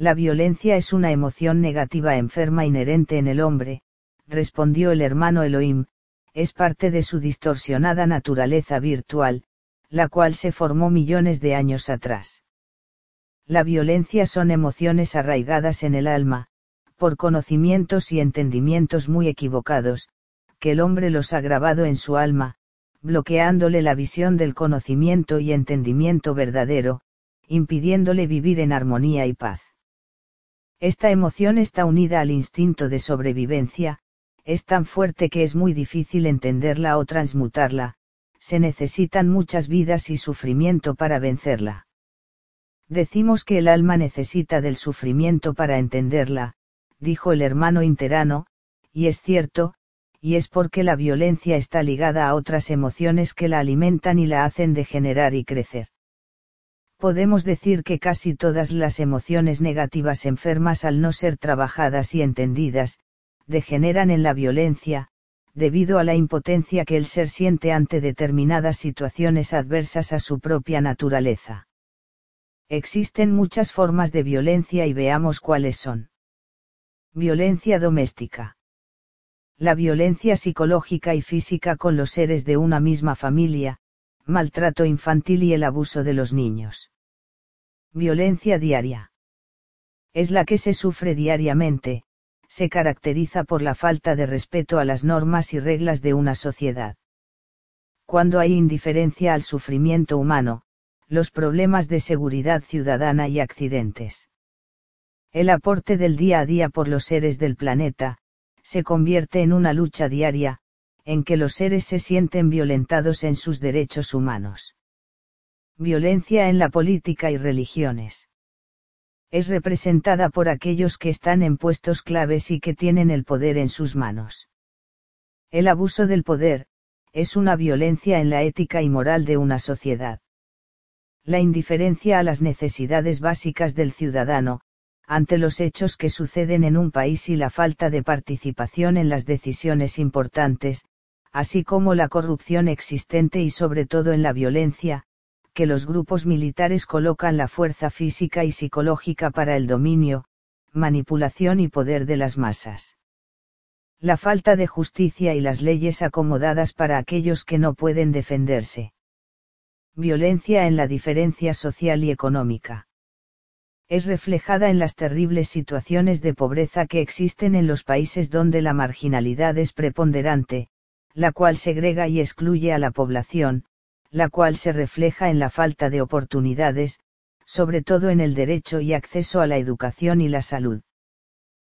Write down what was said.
La violencia es una emoción negativa enferma inherente en el hombre, respondió el hermano Elohim, es parte de su distorsionada naturaleza virtual, la cual se formó millones de años atrás. La violencia son emociones arraigadas en el alma, por conocimientos y entendimientos muy equivocados, que el hombre los ha grabado en su alma, bloqueándole la visión del conocimiento y entendimiento verdadero, impidiéndole vivir en armonía y paz. Esta emoción está unida al instinto de sobrevivencia, es tan fuerte que es muy difícil entenderla o transmutarla, se necesitan muchas vidas y sufrimiento para vencerla. Decimos que el alma necesita del sufrimiento para entenderla, dijo el hermano interano, y es cierto, y es porque la violencia está ligada a otras emociones que la alimentan y la hacen degenerar y crecer. Podemos decir que casi todas las emociones negativas enfermas, al no ser trabajadas y entendidas, degeneran en la violencia, debido a la impotencia que el ser siente ante determinadas situaciones adversas a su propia naturaleza. Existen muchas formas de violencia y veamos cuáles son. Violencia doméstica. La violencia psicológica y física con los seres de una misma familia, maltrato infantil y el abuso de los niños. Violencia diaria. Es la que se sufre diariamente, se caracteriza por la falta de respeto a las normas y reglas de una sociedad. Cuando hay indiferencia al sufrimiento humano, los problemas de seguridad ciudadana y accidentes. El aporte del día a día por los seres del planeta, se convierte en una lucha diaria, en que los seres se sienten violentados en sus derechos humanos. Violencia en la política y religiones. Es representada por aquellos que están en puestos claves y que tienen el poder en sus manos. El abuso del poder, es una violencia en la ética y moral de una sociedad. La indiferencia a las necesidades básicas del ciudadano, ante los hechos que suceden en un país y la falta de participación en las decisiones importantes, así como la corrupción existente y sobre todo en la violencia, que los grupos militares colocan la fuerza física y psicológica para el dominio, manipulación y poder de las masas. La falta de justicia y las leyes acomodadas para aquellos que no pueden defenderse. Violencia en la diferencia social y económica. Es reflejada en las terribles situaciones de pobreza que existen en los países donde la marginalidad es preponderante, la cual segrega y excluye a la población, la cual se refleja en la falta de oportunidades, sobre todo en el derecho y acceso a la educación y la salud.